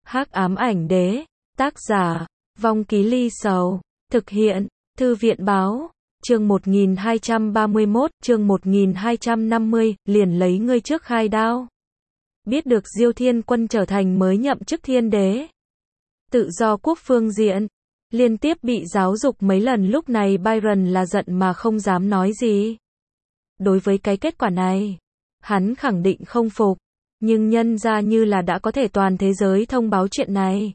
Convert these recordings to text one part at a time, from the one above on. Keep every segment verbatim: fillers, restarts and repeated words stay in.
Hắc ám ảnh đế, tác giả, Vong Ký Ly Sầu, thực hiện, Thư viện báo, chương một nghìn hai trăm ba mươi mốt, chương một nghìn hai trăm năm mươi, liền lấy ngươi trước khai đao. Biết được Diêu Thiên Quân trở thành mới nhậm chức thiên đế. Tự do quốc phương diện, liên tiếp bị giáo dục mấy lần, lúc này Byron là giận mà không dám nói gì. Đối với cái kết quả này, hắn khẳng định không phục, nhưng nhân ra như là đã có thể toàn thế giới thông báo chuyện này.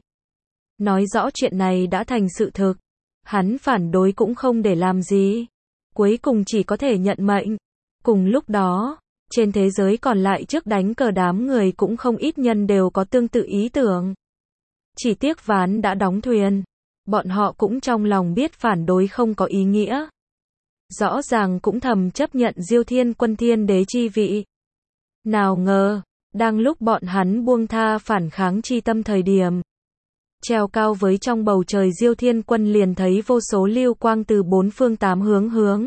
Nói rõ chuyện này đã thành sự thực, hắn phản đối cũng không để làm gì, cuối cùng chỉ có thể nhận mệnh. Cùng lúc đó, trên thế giới còn lại trước đánh cờ đám người cũng không ít nhân đều có tương tự ý tưởng. Chỉ tiếc ván đã đóng thuyền, bọn họ cũng trong lòng biết phản đối không có ý nghĩa. Rõ ràng cũng thầm chấp nhận Diêu Thiên Quân thiên đế chi vị. Nào ngờ, đang lúc bọn hắn buông tha phản kháng chi tâm thời điểm, treo cao với trong bầu trời Diêu Thiên Quân liền thấy vô số lưu quang từ bốn phương tám hướng hướng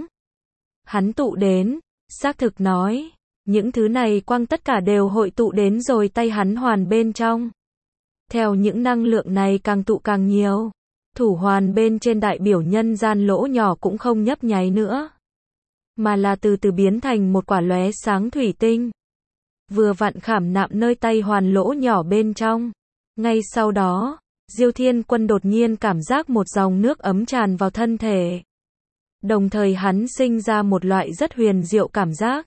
hắn tụ đến, xác thực nói, những thứ này quang tất cả đều hội tụ đến rồi tay hắn hoàn bên trong. Theo những năng lượng này càng tụ càng nhiều, thủ hoàn bên trên đại biểu nhân gian lỗ nhỏ cũng không nhấp nháy nữa, mà là từ từ biến thành một quả lóe sáng thủy tinh, vừa vặn khảm nạm nơi tay hoàn lỗ nhỏ bên trong. Ngay sau đó, Diêu Thiên Quân đột nhiên cảm giác một dòng nước ấm tràn vào thân thể. Đồng thời hắn sinh ra một loại rất huyền diệu cảm giác.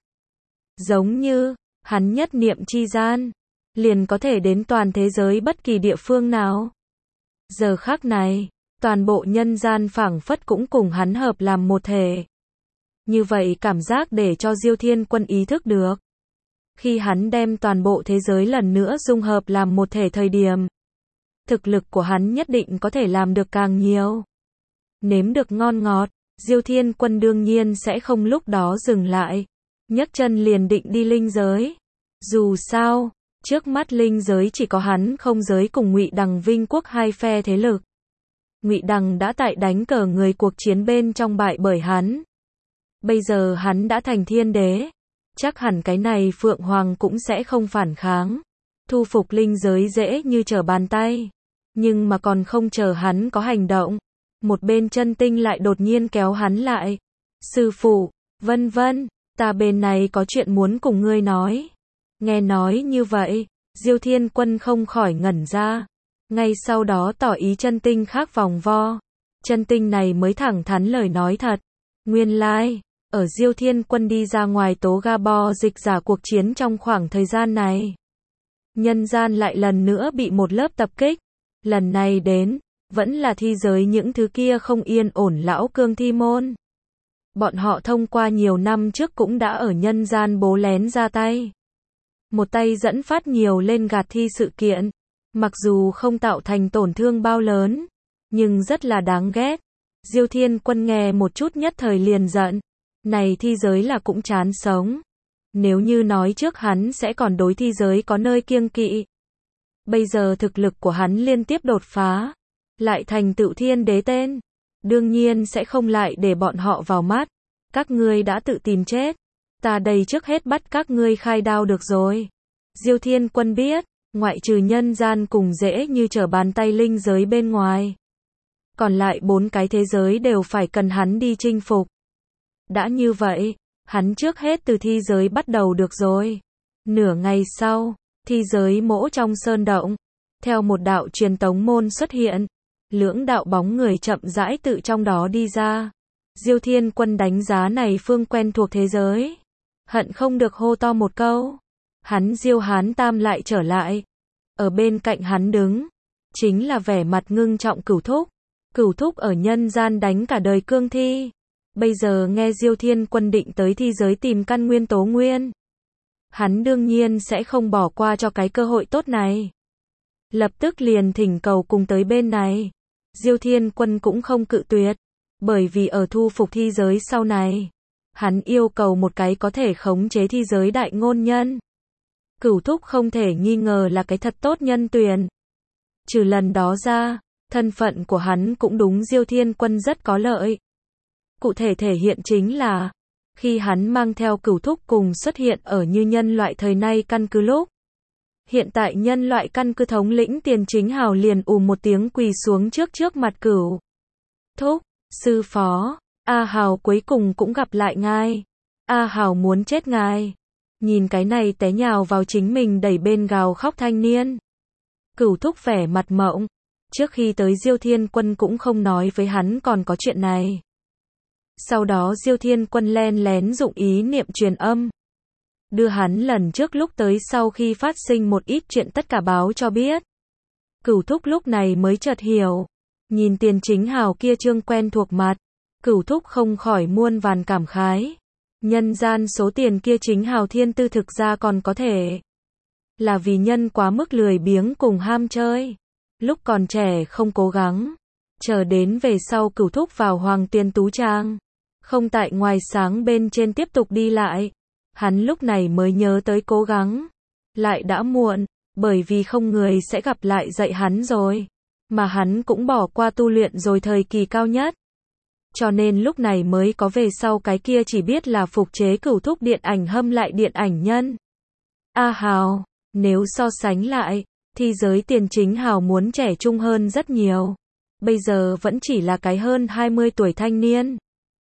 Giống như, hắn nhất niệm chi gian, liền có thể đến toàn thế giới bất kỳ địa phương nào. Giờ khắc này, toàn bộ nhân gian phảng phất cũng cùng hắn hợp làm một thể. Như vậy cảm giác để cho Diêu Thiên Quân ý thức được. Khi hắn đem toàn bộ thế giới lần nữa dung hợp làm một thể thời điểm, thực lực của hắn nhất định có thể làm được càng nhiều. Nếm được ngon ngọt, Diêu Thiên Quân đương nhiên sẽ không lúc đó dừng lại, nhấc chân liền định đi linh giới. Dù sao, trước mắt linh giới chỉ có hắn không giới cùng Ngụy Đằng Vinh Quốc hai phe thế lực. Ngụy Đằng đã tại đánh cờ người cuộc chiến bên trong bại bởi hắn. Bây giờ hắn đã thành thiên đế, chắc hẳn cái này Phượng Hoàng cũng sẽ không phản kháng. Thu phục linh giới dễ như trở bàn tay. Nhưng mà còn không chờ hắn có hành động, một bên chân tinh lại đột nhiên kéo hắn lại. Sư phụ, vân vân, ta bên này có chuyện muốn cùng ngươi nói. Nghe nói như vậy, Diêu Thiên Quân không khỏi ngẩn ra. Ngay sau đó tỏ ý chân tinh khác vòng vo. Chân tinh này mới thẳng thắn lời nói thật. Nguyên lai, ở Diêu Thiên Quân đi ra ngoài tố Gabo dịch giả cuộc chiến trong khoảng thời gian này, nhân gian lại lần nữa bị một lớp tập kích. Lần này đến, vẫn là thi giới những thứ kia không yên ổn lão cương thi môn. Bọn họ thông qua nhiều năm trước cũng đã ở nhân gian bố lén ra tay. Một tay dẫn phát nhiều lên gạt thi sự kiện. Mặc dù không tạo thành tổn thương bao lớn, nhưng rất là đáng ghét. Diêu Thiên Quân nghe một chút nhất thời liền giận. Này thi giới là cũng chán sống. Nếu như nói trước hắn sẽ còn đối thi giới có nơi kiêng kỵ. Bây giờ thực lực của hắn liên tiếp đột phá, lại thành tựu thiên đế tên. Đương nhiên sẽ không lại để bọn họ vào mắt. Các ngươi đã tự tìm chết. Ta đây trước hết bắt các ngươi khai đao được rồi. Diêu Thiên Quân biết, ngoại trừ nhân gian cùng dễ như trở bàn tay linh giới bên ngoài, còn lại bốn cái thế giới đều phải cần hắn đi chinh phục. Đã như vậy, hắn trước hết từ thi giới bắt đầu được rồi. Nửa ngày sau, thi giới mỗ trong sơn động, theo một đạo truyền tống môn xuất hiện, lưỡng đạo bóng người chậm rãi tự trong đó đi ra. Diêu Thiên Quân đánh giá này phương quen thuộc thế giới, hận không được hô to một câu. Hắn Diêu Hán Tam lại trở lại. Ở bên cạnh hắn đứng, chính là vẻ mặt ngưng trọng Cửu Thúc. Cửu Thúc ở nhân gian đánh cả đời cương thi. Bây giờ nghe Diêu Thiên Quân định tới thi giới tìm căn nguyên tố nguyên, hắn đương nhiên sẽ không bỏ qua cho cái cơ hội tốt này. Lập tức liền thỉnh cầu cùng tới bên này. Diêu Thiên Quân cũng không cự tuyệt, bởi vì ở thu phục thi giới sau này, hắn yêu cầu một cái có thể khống chế thi giới đại ngôn nhân. Cửu Thúc không thể nghi ngờ là cái thật tốt nhân tuyển. Trừ lần đó ra, thân phận của hắn cũng đúng Diêu Thiên Quân rất có lợi. Cụ thể thể hiện chính là, khi hắn mang theo Cửu Thúc cùng xuất hiện ở như nhân loại thời nay căn cứ lúc, Hiện tại nhân loại căn cứ thống lĩnh Tiền Chính Hào liền ù một tiếng quỳ xuống trước trước mặt Cửu Thúc, sư phó, A Hào cuối cùng cũng gặp lại ngài. A Hào muốn chết ngài. Nhìn cái này té nhào vào chính mình đẩy bên gào khóc thanh niên. Cửu Thúc vẻ mặt mộng. Trước khi tới Diêu Thiên Quân cũng không nói với hắn còn có chuyện này. Sau đó Diêu Thiên Quân len lén dụng ý niệm truyền âm. Đưa hắn lần trước lúc tới sau khi phát sinh một ít chuyện tất cả báo cho biết. Cửu Thúc lúc này mới chợt hiểu. Nhìn Tiền Chính Hào kia trương quen thuộc mặt. Cửu Thúc không khỏi muôn vàn cảm khái. Nhân gian số tiền kia Chính Hào thiên tư thực ra còn có thể. Là vì nhân quá mức lười biếng cùng ham chơi. Lúc còn trẻ không cố gắng. Chờ đến về sau Cửu Thúc vào Hoàng Tuyền Tú Trang. Không tại ngoài sáng bên trên tiếp tục đi lại. Hắn lúc này mới nhớ tới cố gắng. Lại đã muộn, bởi vì không người sẽ gặp lại dạy hắn rồi. Mà hắn cũng bỏ qua tu luyện rồi thời kỳ cao nhất. Cho nên lúc này mới có về sau cái kia chỉ biết là phục chế Cửu Thúc điện ảnh hâm lại điện ảnh nhân. A Hào, nếu so sánh lại, thì giới Tiền Chính Hào muốn trẻ trung hơn rất nhiều. Bây giờ vẫn chỉ là cái hơn hai mươi tuổi thanh niên.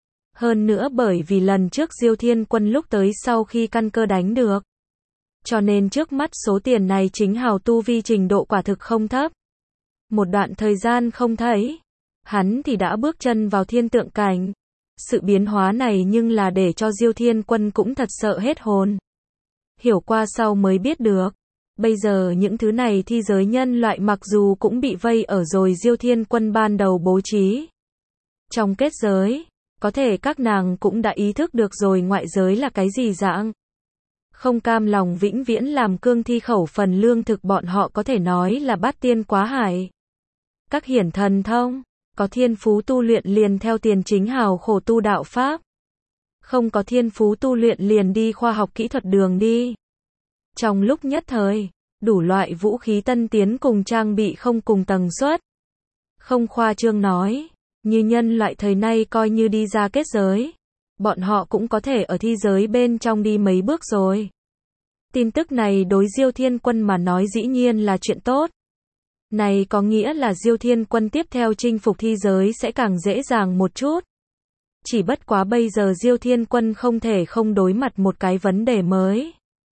Hơn nữa bởi vì lần trước Diêu Thiên Quân lúc tới sau khi căn cơ đánh được. Cho nên trước mắt số tiền này Chính Hào tu vi trình độ quả thực không thấp. Một đoạn thời gian không thấy, hắn thì đã bước chân vào thiên tượng cảnh. Sự biến hóa này nhưng là để cho Diêu Thiên Quân cũng thật sợ hết hồn. Hiểu qua sau mới biết được. Bây giờ những thứ này thi giới nhân loại mặc dù cũng bị vây ở rồi Diêu Thiên Quân ban đầu bố trí. Trong kết giới, có thể các nàng cũng đã ý thức được rồi ngoại giới là cái gì dạng. Không cam lòng vĩnh viễn làm cương thi khẩu phần lương thực bọn họ có thể nói là bát tiên quá hải. Các hiển thần thông, có thiên phú tu luyện liền theo Tiền Chính Hào khổ tu đạo pháp. Không có thiên phú tu luyện liền đi khoa học kỹ thuật đường đi. Trong lúc nhất thời, đủ loại vũ khí tân tiến cùng trang bị không cùng tầng suất. Không khoa trương nói, như nhân loại thời nay coi như đi ra kết giới. Bọn họ cũng có thể ở thi giới bên trong đi mấy bước rồi. Tin tức này đối Diêu Thiên Quân mà nói dĩ nhiên là chuyện tốt. Này có nghĩa là Diêu Thiên Quân tiếp theo chinh phục thi giới sẽ càng dễ dàng một chút. Chỉ bất quá bây giờ Diêu Thiên Quân không thể không đối mặt một cái vấn đề mới.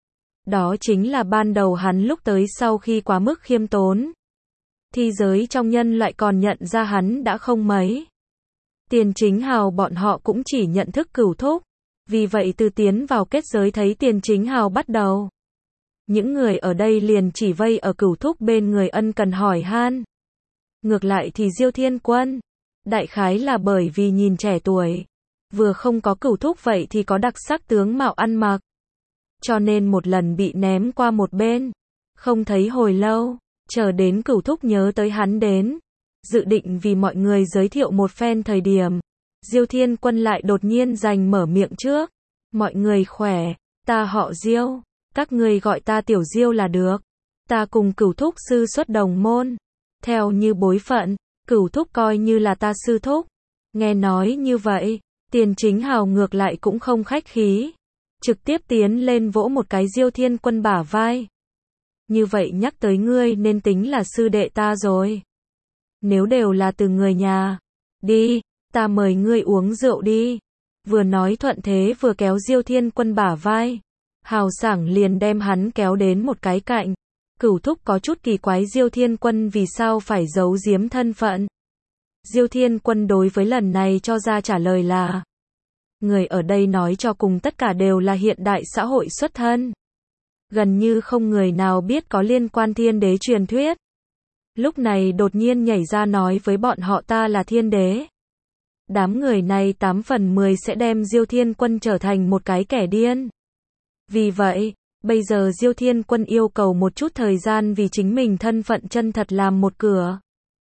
Đó chính là ban đầu hắn lúc tới sau khi quá mức khiêm tốn. Thi giới trong nhân loại còn nhận ra hắn đã không mấy. Tiền Chính Hào bọn họ cũng chỉ nhận thức Cửu Thúc. Vì vậy từ tiến vào kết giới thấy Tiền Chính Hào bắt đầu. Những người ở đây liền chỉ vây ở Cửu Thúc bên người ân cần hỏi han. Ngược lại thì Diêu Thiên Quân, đại khái là bởi vì nhìn trẻ tuổi, vừa không có Cửu Thúc vậy thì có đặc sắc tướng mạo ăn mặc. Cho nên một lần bị ném qua một bên, không thấy hồi lâu, chờ đến Cửu Thúc nhớ tới hắn đến, dự định vì mọi người giới thiệu một phen thời điểm. Diêu Thiên Quân lại đột nhiên giành mở miệng trước. Mọi người khỏe, ta họ Diêu, các người gọi ta Tiểu Diêu là được. Ta cùng Cửu Thúc sư xuất đồng môn. Theo như bối phận, Cửu Thúc coi như là ta sư thúc. Nghe nói như vậy, Tiền Chính Hào ngược lại cũng không khách khí. Trực tiếp tiến lên vỗ một cái Diêu Thiên Quân bả vai. Như vậy nhắc tới ngươi nên tính là sư đệ ta rồi. Nếu đều là từ người nhà, đi, ta mời ngươi uống rượu đi. Vừa nói thuận thế vừa kéo Diêu Thiên Quân bả vai. Hào sảng liền đem hắn kéo đến một cái cạnh. Cửu Thúc có chút kỳ quái Diêu Thiên Quân vì sao phải giấu giếm thân phận. Diêu Thiên Quân đối với lần này cho ra trả lời là: người ở đây nói cho cùng tất cả đều là hiện đại xã hội xuất thân. Gần như không người nào biết có liên quan thiên đế truyền thuyết. Lúc này đột nhiên nhảy ra nói với bọn họ ta là thiên đế. Đám người này tám phần mười sẽ đem Diêu Thiên Quân trở thành một cái kẻ điên. Vì vậy, bây giờ Diêu Thiên Quân yêu cầu một chút thời gian vì chính mình thân phận chân thật làm một cửa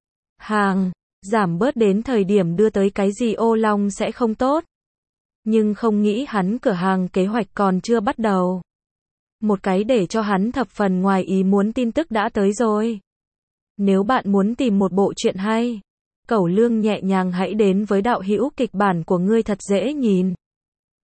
hàng, giảm bớt đến thời điểm đưa tới cái gì ô long sẽ không tốt. Nhưng không nghĩ hắn cửa hàng kế hoạch còn chưa bắt đầu. Một cái để cho hắn thập phần ngoài ý muốn tin tức đã tới rồi. Nếu bạn muốn tìm một bộ truyện hay, Cẩu Lương nhẹ nhàng hãy đến với đạo hữu kịch bản của ngươi thật dễ nhìn.